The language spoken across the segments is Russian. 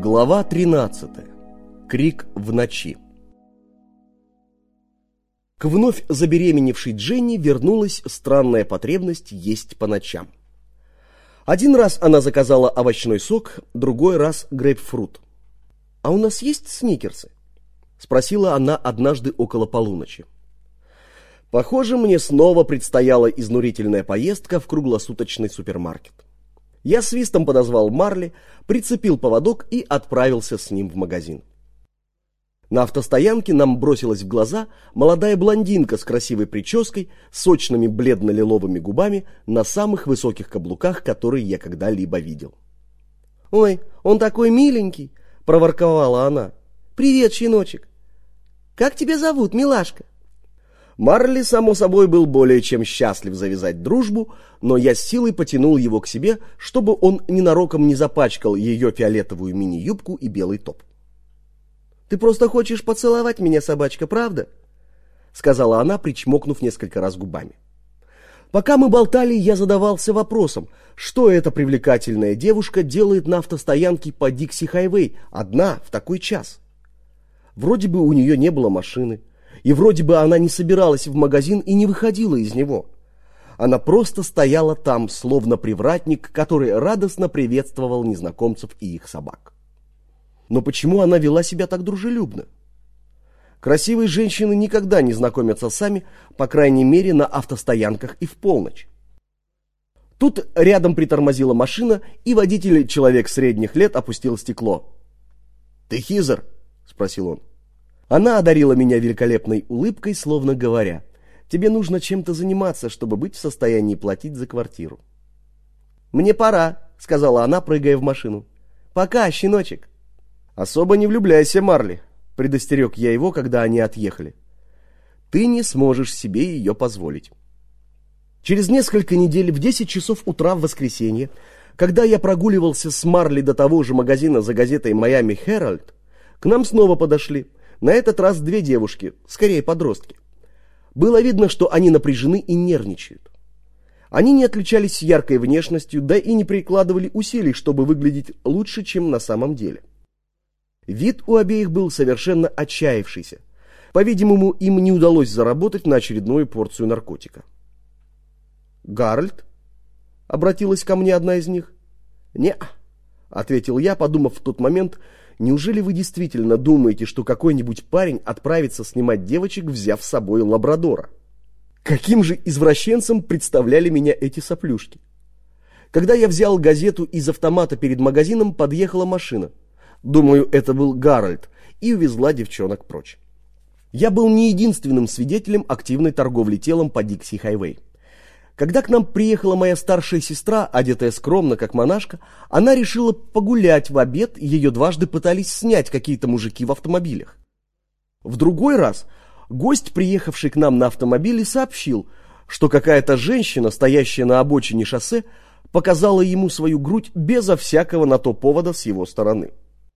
Глава 13. Крик в ночи. К вновь забеременевшей Дженни вернулась странная потребность есть по ночам. Один раз она заказала овощной сок, другой раз грейпфрут. «А у нас есть сникерсы?» — спросила она однажды около полуночи. Похоже, мне снова предстояла изнурительная поездка в круглосуточный супермаркет. Я свистом подозвал Марли, прицепил поводок и отправился с ним в магазин. На автостоянке нам бросилась в глаза молодая блондинка с красивой прической, сочными бледно-лиловыми губами на самых высоких каблуках, которые я когда-либо видел. «Ой, он такой миленький!» — проворковала она. «Привет, щеночек! Как тебя зовут, милашка?» Марли, само собой, был более чем счастлив завязать дружбу, но я с силой потянул его к себе, чтобы он ненароком не запачкал ее фиолетовую мини-юбку и белый топ. «Ты просто хочешь поцеловать меня, собачка, правда?» — сказала она, причмокнув несколько раз губами. Пока мы болтали, я задавался вопросом, что эта привлекательная девушка делает на автостоянке по Дикси-Хайвей одна в такой час. Вроде бы у нее не было машины, и вроде бы она не собиралась в магазин и не выходила из него. Она просто стояла там, словно привратник, который радостно приветствовал незнакомцев и их собак. Но почему она вела себя так дружелюбно? Красивые женщины никогда не знакомятся сами, по крайней мере, на автостоянках и в полночь. Тут рядом притормозила машина, и водитель, человек средних лет, опустил стекло. «Ты Хизер?» — спросил он. Она одарила меня великолепной улыбкой, словно говоря: «Тебе нужно чем-то заниматься, чтобы быть в состоянии платить за квартиру». «Мне пора», — сказала она, прыгая в машину. «Пока, щеночек». «Особо не влюбляйся, Марли», — предостерег я его, когда они отъехали. «Ты не сможешь себе ее позволить». Через несколько недель в 10 часов утра в воскресенье, когда я прогуливался с Марли до того же магазина за газетой «Майами Herald», к нам снова подошли. На этот раз две девушки, скорее подростки. Было видно, что они напряжены и нервничают. Они не отличались яркой внешностью, да и не прикладывали усилий, чтобы выглядеть лучше, чем на самом деле. Вид у обеих был совершенно отчаявшийся. По-видимому, им не удалось заработать на очередную порцию наркотика. «Гарольд?» — обратилась ко мне одна из них. «Не-а», — ответил я, подумав в тот момент: неужели вы действительно думаете, что какой-нибудь парень отправится снимать девочек, взяв с собой лабрадора? Каким же извращенцем представляли меня эти соплюшки? Когда я взял газету из автомата перед магазином, подъехала машина. Думаю, это был Гарольд, и увезла девчонок прочь. Я был не единственным свидетелем активной торговли телом по Дикси-Хайвей. Когда к нам приехала моя старшая сестра, одетая скромно, как монашка, она решила погулять в обед, ее дважды пытались снять какие-то мужики в автомобилях. В другой раз гость, приехавший к нам на автомобиле, сообщил, что какая-то женщина, стоящая на обочине шоссе, показала ему свою грудь безо всякого на то повода с его стороны.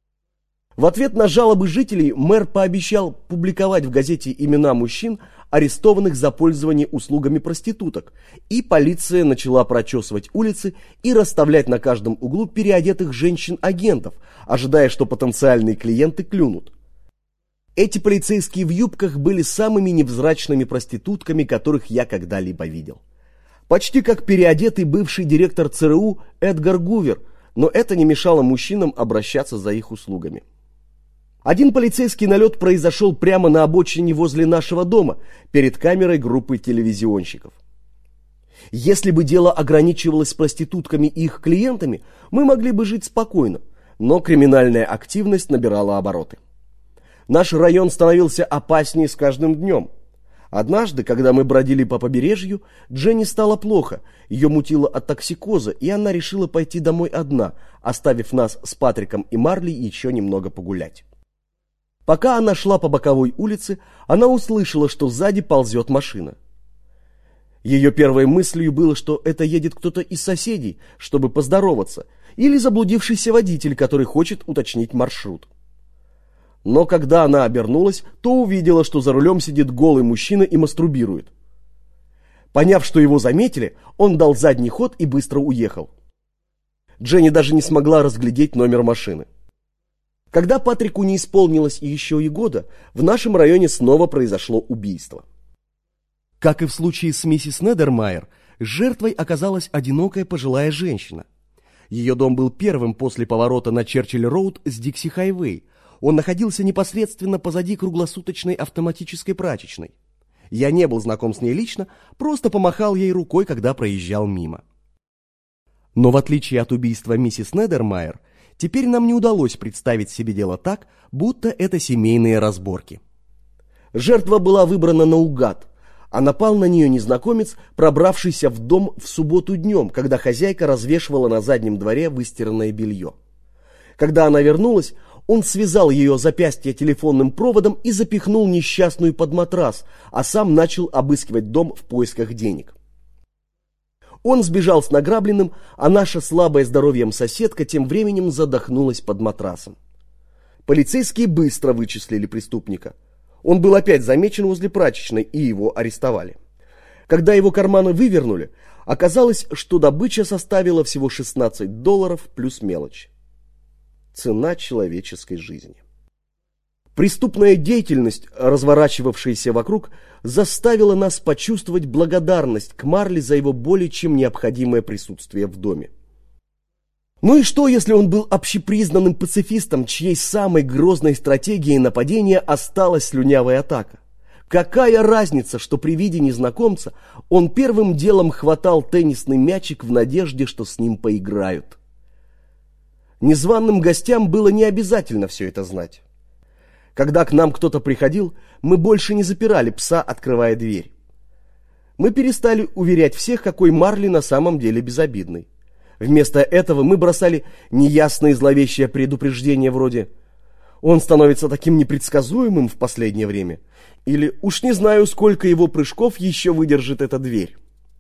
В ответ на жалобы жителей мэр пообещал публиковать в газете имена мужчин, арестованных за пользование услугами проституток, и полиция начала прочесывать улицы и расставлять на каждом углу переодетых женщин-агентов, ожидая, что потенциальные клиенты клюнут. Эти полицейские в юбках были самыми невзрачными проститутками, которых я когда-либо видел. Почти как переодетый бывший директор ЦРУ Эдгар Гувер, но это не мешало мужчинам обращаться за их услугами. Один полицейский налет произошел прямо на обочине возле нашего дома, перед камерой группы телевизионщиков. Если бы дело ограничивалось проститутками и их клиентами, мы могли бы жить спокойно, но криминальная активность набирала обороты. Наш район становился опаснее с каждым днем. Однажды, когда мы бродили по побережью, Дженни стало плохо, ее мутило от токсикоза, и она решила пойти домой одна, оставив нас с Патриком и Марли еще немного погулять. Пока она шла по боковой улице, она услышала, что сзади ползет машина. Ее первой мыслью было, что это едет кто-то из соседей, чтобы поздороваться, или заблудившийся водитель, который хочет уточнить маршрут. Но когда она обернулась, то увидела, что за рулем сидит голый мужчина и мастурбирует. Поняв, что его заметили, он дал задний ход и быстро уехал. Дженни даже не смогла разглядеть номер машины. Когда Патрику не исполнилось еще и года, в нашем районе снова произошло убийство. Как и в случае с миссис Недермайер, жертвой оказалась одинокая пожилая женщина. Ее дом был первым после поворота на Черчилль-роуд с Дикси-хайвей. Он находился непосредственно позади круглосуточной автоматической прачечной. Я не был знаком с ней лично, просто помахал ей рукой, когда проезжал мимо. Но в отличие от убийства миссис Недермайер, теперь нам не удалось представить себе дело так, будто это семейные разборки. Жертва была выбрана наугад, а напал на нее незнакомец, пробравшийся в дом в субботу днем, когда хозяйка развешивала на заднем дворе выстиранное белье. Когда она вернулась, он связал ее запястье телефонным проводом и запихнул несчастную под матрас, а сам начал обыскивать дом в поисках денег. Он сбежал с награбленным, а наша слабая здоровьем соседка тем временем задохнулась под матрасом. Полицейские быстро вычислили преступника. Он был опять замечен возле прачечной, и его арестовали. Когда его карманы вывернули, оказалось, что добыча составила всего $16 плюс мелочь. Цена человеческой жизни. Преступная деятельность, разворачивавшаяся вокруг, заставила нас почувствовать благодарность к Марли за его более чем необходимое присутствие в доме. Ну и что, если он был общепризнанным пацифистом, чьей самой грозной стратегией нападения осталась слюнявая атака? Какая разница, что при виде незнакомца он первым делом хватал теннисный мячик в надежде, что с ним поиграют? Незваным гостям было не обязательно все это знать. Когда к нам кто-то приходил, мы больше не запирали пса, открывая дверь. Мы перестали уверять всех, какой Марли на самом деле безобидный. Вместо этого мы бросали неясные зловещие предупреждения вроде «Он становится таким непредсказуемым в последнее время» или «Уж не знаю, сколько его прыжков еще выдержит эта дверь».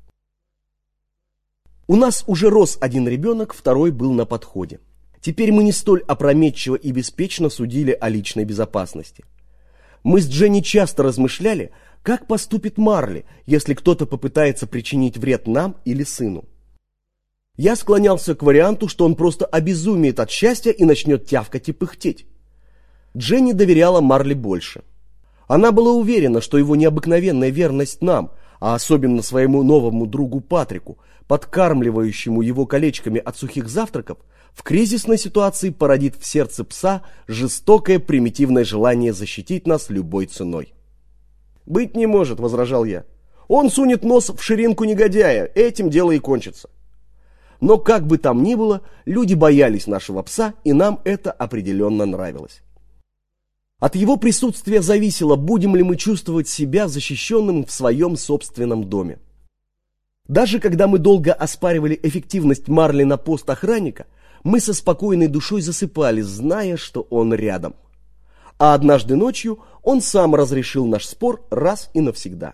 У нас уже рос один ребенок, второй был на подходе. Теперь мы не столь опрометчиво и беспечно судили о личной безопасности. Мы с Дженни часто размышляли, как поступит Марли, если кто-то попытается причинить вред нам или сыну. Я склонялся к варианту, что он просто обезумеет от счастья и начнет тявкать и пыхтеть. Дженни доверяла Марли больше. Она была уверена, что его необыкновенная верность нам, а особенно своему новому другу Патрику, подкармливающему его колечками от сухих завтраков, в кризисной ситуации породит в сердце пса жестокое примитивное желание защитить нас любой ценой. «Быть не может», — возражал я. «Он сунет нос в ширинку негодяя, этим дело и кончится». Но как бы там ни было, люди боялись нашего пса, и нам это определенно нравилось. От его присутствия зависело, будем ли мы чувствовать себя защищенным в своем собственном доме. Даже когда мы долго оспаривали эффективность Марли на пост охранника, мы со спокойной душой засыпали, зная, что он рядом. А однажды ночью он сам разрешил наш спор раз и навсегда.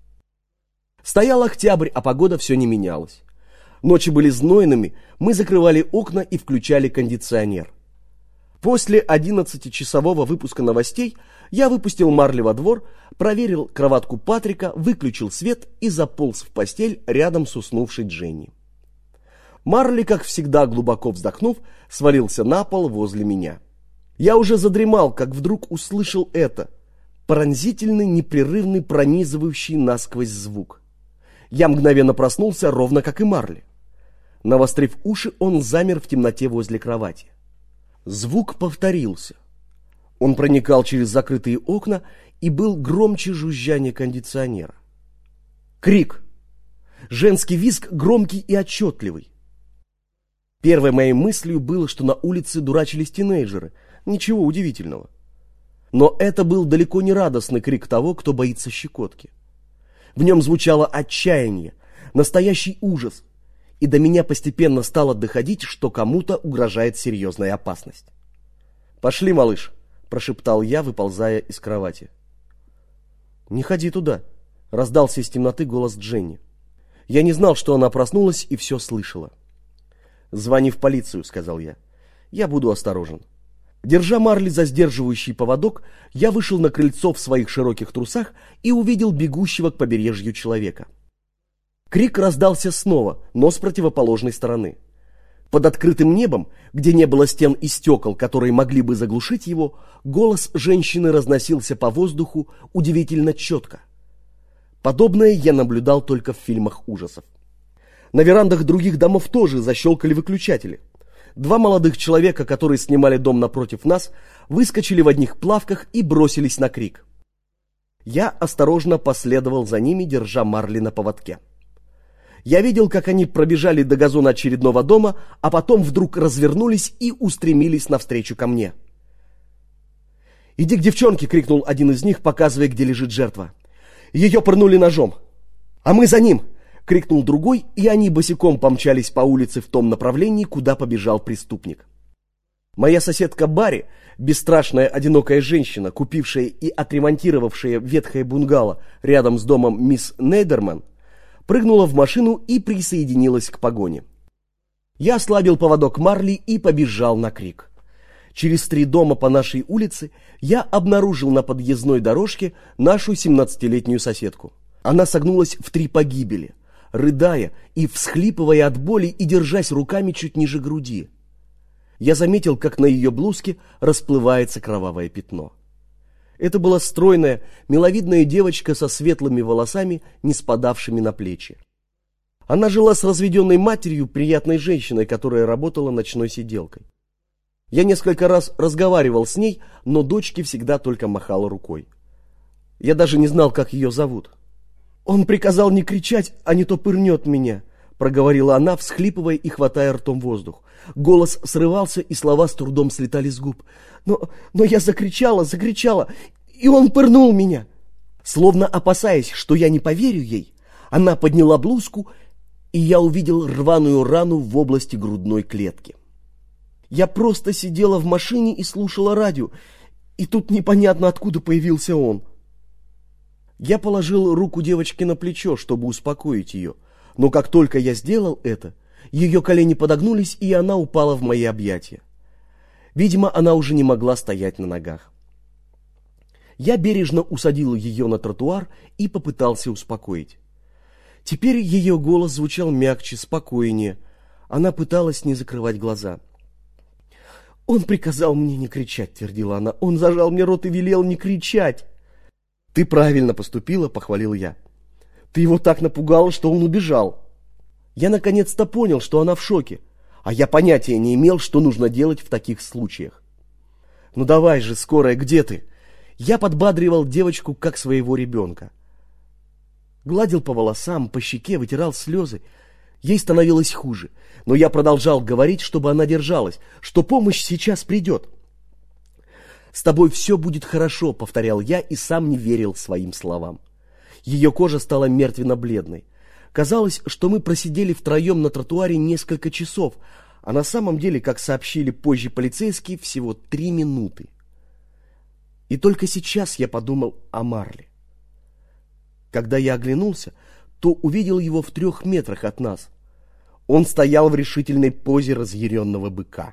Стоял октябрь, а погода все не менялась. Ночи были знойными, мы закрывали окна и включали кондиционер. После 11-часового выпуска новостей я выпустил Марли во двор, проверил кроватку Патрика, выключил свет и заполз в постель рядом с уснувшей Дженни. Марли, как всегда глубоко вздохнув, свалился на пол возле меня. Я уже задремал, как вдруг услышал это – пронзительный, непрерывный, пронизывающий насквозь звук. Я мгновенно проснулся, ровно как и Марли. Навострив уши, он замер в темноте возле кровати. Звук повторился. Он проникал через закрытые окна и был громче жужжания кондиционера. Крик. Женский визг громкий и отчетливый. Первой моей мыслью было, что на улице дурачились тинейджеры. Ничего удивительного. Но это был далеко не радостный крик того, кто боится щекотки. В нем звучало отчаяние, настоящий ужас, и до меня постепенно стало доходить, что кому-то угрожает серьезная опасность. «Пошли, малыш», – прошептал я, выползая из кровати. «Не ходи туда», – раздался из темноты голос Дженни. Я не знал, что она проснулась и все слышала. «Звони в полицию», – сказал я. «Я буду осторожен». Держа Марли за сдерживающий поводок, я вышел на крыльцо в своих широких трусах и увидел бегущего к побережью человека. Крик раздался снова, но с противоположной стороны. Под открытым небом, где не было стен и стекол, которые могли бы заглушить его, голос женщины разносился по воздуху удивительно четко. Подобное я наблюдал только в фильмах ужасов. На верандах других домов тоже защелкали выключатели. Два молодых человека, которые снимали дом напротив нас, выскочили в одних плавках и бросились на крик. Я осторожно последовал за ними, держа Марли на поводке. Я видел, как они пробежали до газона очередного дома, а потом вдруг развернулись и устремились навстречу ко мне. «Иди к девчонке!» — крикнул один из них, показывая, где лежит жертва. «Ее пырнули ножом!» «А мы за ним!» — крикнул другой, и они босиком помчались по улице в том направлении, куда побежал преступник. Моя соседка Барри, бесстрашная одинокая женщина, купившая и отремонтировавшая ветхое бунгало рядом с домом мисс Нейдерман, прыгнула в машину и присоединилась к погоне. Я ослабил поводок Марли и побежал на крик. Через 3 дома по нашей улице я обнаружил на подъездной дорожке нашу 17-летнюю соседку. Она согнулась в 3 погибели, рыдая и всхлипывая от боли и держась руками чуть ниже груди. Я заметил, как на ее блузке расплывается кровавое пятно. Это была стройная, миловидная девочка со светлыми волосами, не спадавшими на плечи. Она жила с разведенной матерью, приятной женщиной, которая работала ночной сиделкой. Я несколько раз разговаривал с ней, но дочке всегда только махала рукой. Я даже не знал, как ее зовут. «Он приказал не кричать, а не то пырнет меня», — проговорила она, всхлипывая и хватая ртом воздух. Голос срывался, и слова с трудом слетали с губ. Но я закричала, и он пырнул меня. Словно опасаясь, что я не поверю ей, она подняла блузку, и я увидел рваную рану в области грудной клетки. Я просто сидела в машине и слушала радио, и тут непонятно, откуда появился он. Я положил руку девочке на плечо, чтобы успокоить ее, но как только я сделал это, ее колени подогнулись, и она упала в мои объятия. Видимо, она уже не могла стоять на ногах. Я бережно усадил ее на тротуар и попытался успокоить. Теперь ее голос звучал мягче, спокойнее. Она пыталась не закрывать глаза. «Он приказал мне не кричать», — твердила она. «Он зажал мне рот и велел не кричать». «Ты правильно поступила», — похвалил я. «Ты его так напугала, что он убежал». Я наконец-то понял, что она в шоке, а я понятия не имел, что нужно делать в таких случаях. «Ну давай же, скорая, где ты?» Я подбадривал девочку, как своего ребенка. Гладил по волосам, по щеке, вытирал слезы. Ей становилось хуже, но я продолжал говорить, чтобы она держалась, что помощь сейчас придет. «С тобой все будет хорошо», — повторял я и сам не верил своим словам. Ее кожа стала мертвенно-бледной. Казалось, что мы просидели втроем на тротуаре несколько часов, а на самом деле, как сообщили позже полицейские, всего 3 минуты. И только сейчас я подумал о Марли. Когда я оглянулся, то увидел его в 3 метрах от нас. Он стоял в решительной позе разъяренного быка.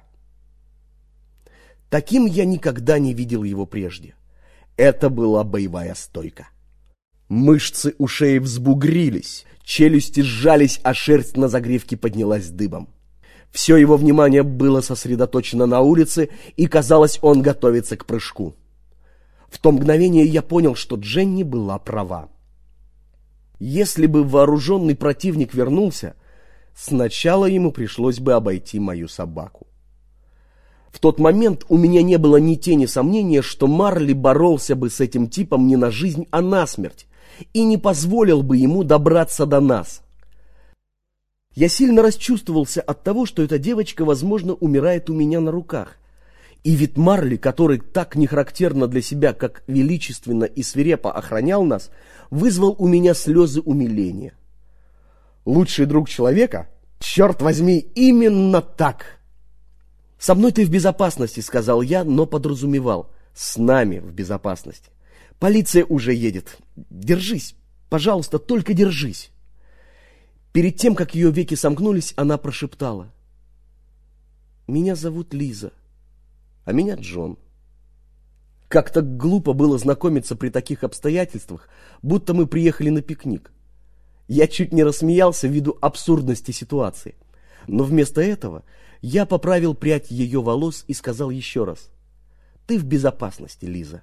Таким я никогда не видел его прежде. Это была боевая стойка. Мышцы у шеи взбугрились, челюсти сжались, а шерсть на загривке поднялась дыбом. Все его внимание было сосредоточено на улице, и, казалось, он готовится к прыжку. В то мгновение я понял, что Дженни была права. Если бы вооруженный противник вернулся, сначала ему пришлось бы обойти мою собаку. В тот момент у меня не было ни тени сомнения, что Марли боролся бы с этим типом не на жизнь, а на смерть, и не позволил бы ему добраться до нас. Я сильно расчувствовался от того, что эта девочка, возможно, умирает у меня на руках. И вид Марли, который так нехарактерно для себя, как величественно и свирепо охранял нас, вызвал у меня слезы умиления. Лучший друг человека? Черт возьми, именно так! «Со мной ты в безопасности», — сказал я, но подразумевал. «С нами в безопасности. Полиция уже едет. Держись, пожалуйста, только держись». Перед тем, как ее веки сомкнулись, она прошептала: «Меня зовут Лиза, а меня Джон». Как-то глупо было знакомиться при таких обстоятельствах, будто мы приехали на пикник. Я чуть не рассмеялся ввиду абсурдности ситуации. Но вместо этого я поправил прядь ее волос и сказал еще раз: «Ты в безопасности, Лиза».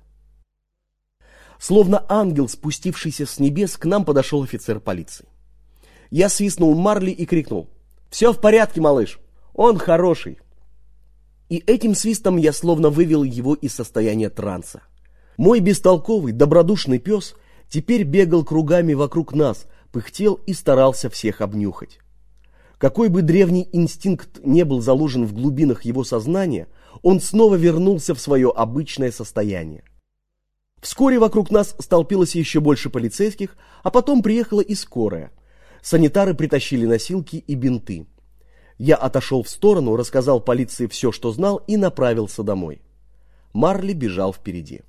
Словно ангел, спустившийся с небес, к нам подошел офицер полиции. Я свистнул Марли и крикнул: «Все в порядке, малыш, он хороший». И этим свистом я словно вывел его из состояния транса. Мой бестолковый, добродушный пес теперь бегал кругами вокруг нас, пыхтел и старался всех обнюхать. Какой бы древний инстинкт не был заложен в глубинах его сознания, он снова вернулся в свое обычное состояние. Вскоре вокруг нас столпилось еще больше полицейских, а потом приехала и скорая. Санитары притащили носилки и бинты. Я отошел в сторону, рассказал полиции все, что знал, и направился домой. Марли бежал впереди.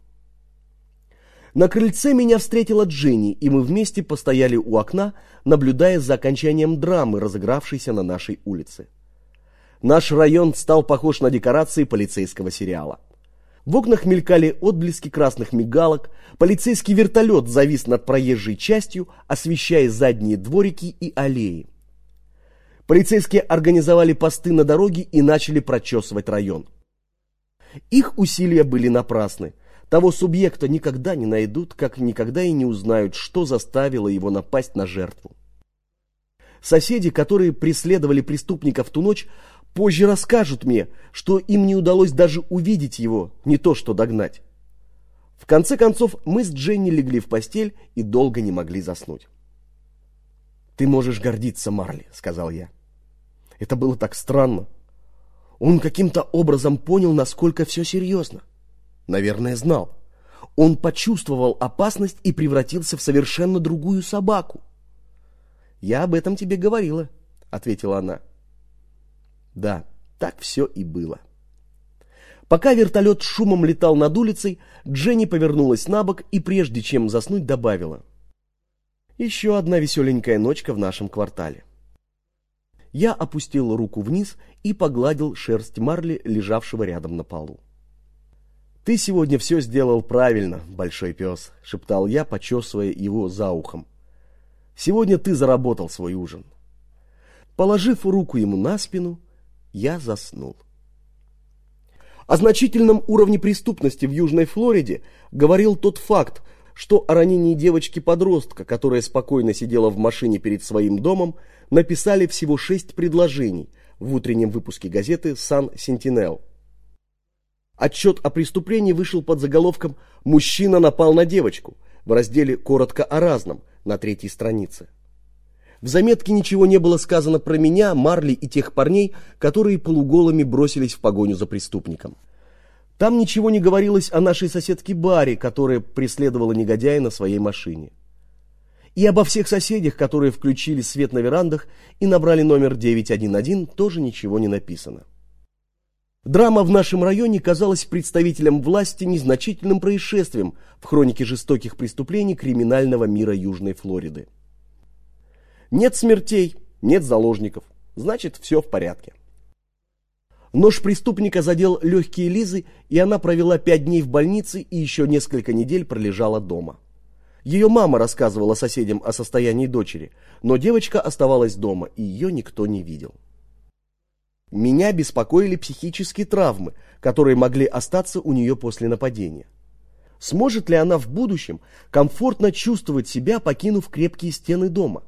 На крыльце меня встретила Дженни, и мы вместе постояли у окна, наблюдая за окончанием драмы, разыгравшейся на нашей улице. Наш район стал похож на декорации полицейского сериала. В окнах мелькали отблески красных мигалок, полицейский вертолет завис над проезжей частью, освещая задние дворики и аллеи. Полицейские организовали посты на дороге и начали прочесывать район. Их усилия были напрасны. Того субъекта никогда не найдут, как никогда и не узнают, что заставило его напасть на жертву. Соседи, которые преследовали преступника в ту ночь, позже расскажут мне, что им не удалось даже увидеть его, не то что догнать. В конце концов, мы с Дженни легли в постель и долго не могли заснуть. «Ты можешь гордиться, Марли», — сказал я. Это было так странно. Он каким-то образом понял, насколько все серьезно. Наверное, знал. Он почувствовал опасность и превратился в совершенно другую собаку. «Я об этом тебе говорила», — ответила она. Да, так все и было. Пока вертолет шумом летал над улицей, Дженни повернулась на бок и, прежде чем заснуть, добавила: «Еще одна веселенькая ночка в нашем квартале». Я опустил руку вниз и погладил шерсть Марли, лежавшего рядом на полу. «Ты сегодня все сделал правильно, большой пес», — шептал я, почесывая его за ухом. «Сегодня ты заработал свой ужин». Положив руку ему на спину, я заснул. О значительном уровне преступности в Южной Флориде говорил тот факт, что о ранении девочки-подростка, которая спокойно сидела в машине перед своим домом, написали всего 6 предложений в утреннем выпуске газеты «Сан-Сентинел». Отчет о преступлении вышел под заголовком «Мужчина напал на девочку» в разделе «Коротко о разном» на 3-й странице. В заметке ничего не было сказано про меня, Марли и тех парней, которые полуголыми бросились в погоню за преступником. Там ничего не говорилось о нашей соседке Барри, которая преследовала негодяя на своей машине. И обо всех соседях, которые включили свет на верандах и набрали номер 911, тоже ничего не написано. Драма в нашем районе казалась представителям власти незначительным происшествием в хронике жестоких преступлений криминального мира Южной Флориды. Нет смертей, нет заложников, значит, все в порядке. Нож преступника задел легкие Лизы, и она провела 5 дней в больнице и еще несколько недель пролежала дома. Ее мама рассказывала соседям о состоянии дочери, но девочка оставалась дома, и ее никто не видел. Меня беспокоили психические травмы, которые могли остаться у нее после нападения. Сможет ли она в будущем комфортно чувствовать себя, покинув крепкие стены дома?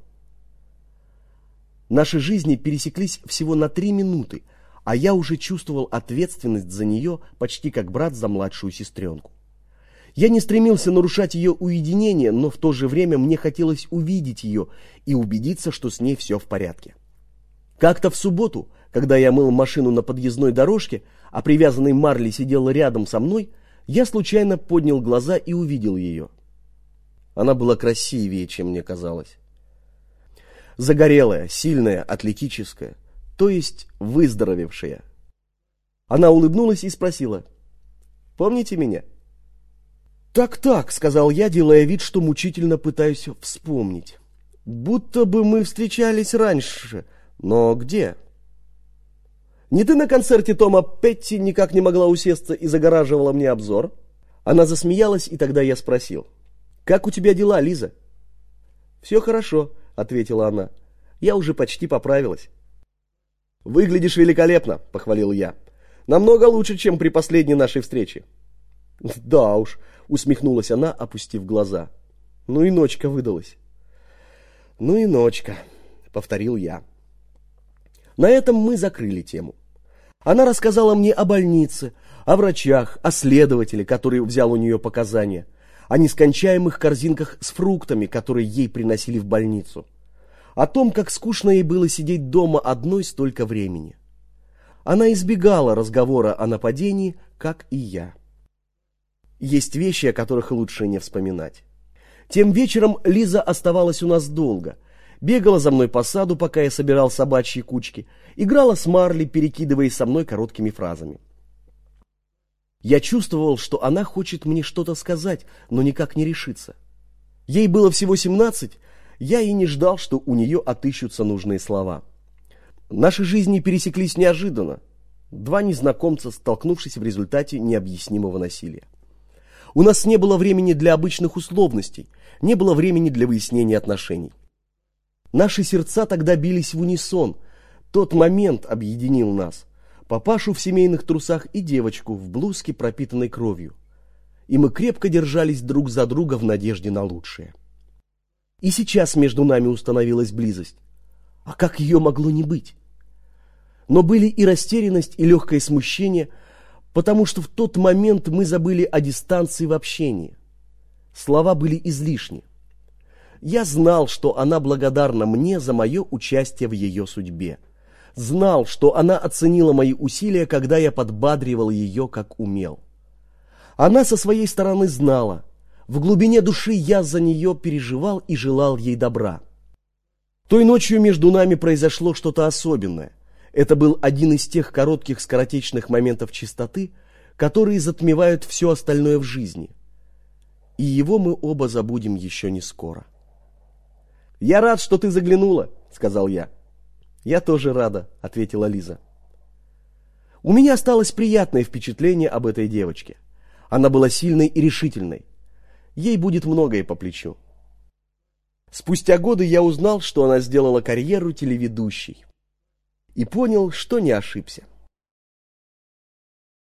Наши жизни пересеклись всего на 3 минуты, а я уже чувствовал ответственность за нее почти как брат за младшую сестренку. Я не стремился нарушать ее уединение, но в то же время мне хотелось увидеть ее и убедиться, что с ней все в порядке. Как-то в субботу, когда я мыл машину на подъездной дорожке, а привязанный Марли сидел рядом со мной, я случайно поднял глаза и увидел ее. Она была красивее, чем мне казалось. Загорелая, сильная, атлетическая, то есть выздоровевшая. Она улыбнулась и спросила: «Помните меня?» «Так», — сказал я, делая вид, что мучительно пытаюсь вспомнить. «Будто бы мы встречались раньше, но где?» «Не ты на концерте Тома Петти никак не могла усесться и загораживала мне обзор?» Она засмеялась, и тогда я спросил: «Как у тебя дела, Лиза?» «Все хорошо», — ответила она. «Я уже почти поправилась». «Выглядишь великолепно», — похвалил я. «Намного лучше, чем при последней нашей встрече». «Да уж», — усмехнулась она, опустив глаза. «Ну и ночка выдалась». «Ну и ночка», — повторил я. На этом мы закрыли тему. Она рассказала мне о больнице, о врачах, о следователе, который взял у нее показания, о нескончаемых корзинках с фруктами, которые ей приносили в больницу, о том, как скучно ей было сидеть дома одной столько времени. Она избегала разговора о нападении, как и я. Есть вещи, о которых лучше не вспоминать. Тем вечером Лиза оставалась у нас долго. Бегала за мной по саду, пока я собирал собачьи кучки, играла с Марли, перекидываясь со мной короткими фразами. Я чувствовал, что она хочет мне что-то сказать, но никак не решится. Ей было всего 17, я и не ждал, что у нее отыщутся нужные слова. Наши жизни пересеклись неожиданно. Два незнакомца, столкнувшись в результате необъяснимого насилия. У нас не было времени для обычных условностей, не было времени для выяснения отношений. Наши сердца тогда бились в унисон. Тот момент объединил нас. Папашу в семейных трусах и девочку в блузке, пропитанной кровью. И мы крепко держались друг за друга в надежде на лучшее. И сейчас между нами установилась близость. А как ее могло не быть? Но были и растерянность, и легкое смущение, потому что в тот момент мы забыли о дистанции в общении. Слова были излишни. Я знал, что она благодарна мне за мое участие в ее судьбе. Знал, что она оценила мои усилия, когда я подбадривал ее, как умел. Она со своей стороны знала. В глубине души я за нее переживал и желал ей добра. Той ночью между нами произошло что-то особенное. Это был один из тех коротких скоротечных моментов чистоты, которые затмевают все остальное в жизни. И его мы оба забудем еще не скоро. «Я рад, что ты заглянула», — сказал я. «Я тоже рада», — ответила Лиза. У меня осталось приятное впечатление об этой девочке. Она была сильной и решительной. Ей будет многое по плечу. Спустя годы я узнал, что она сделала карьеру телеведущей. И понял, что не ошибся.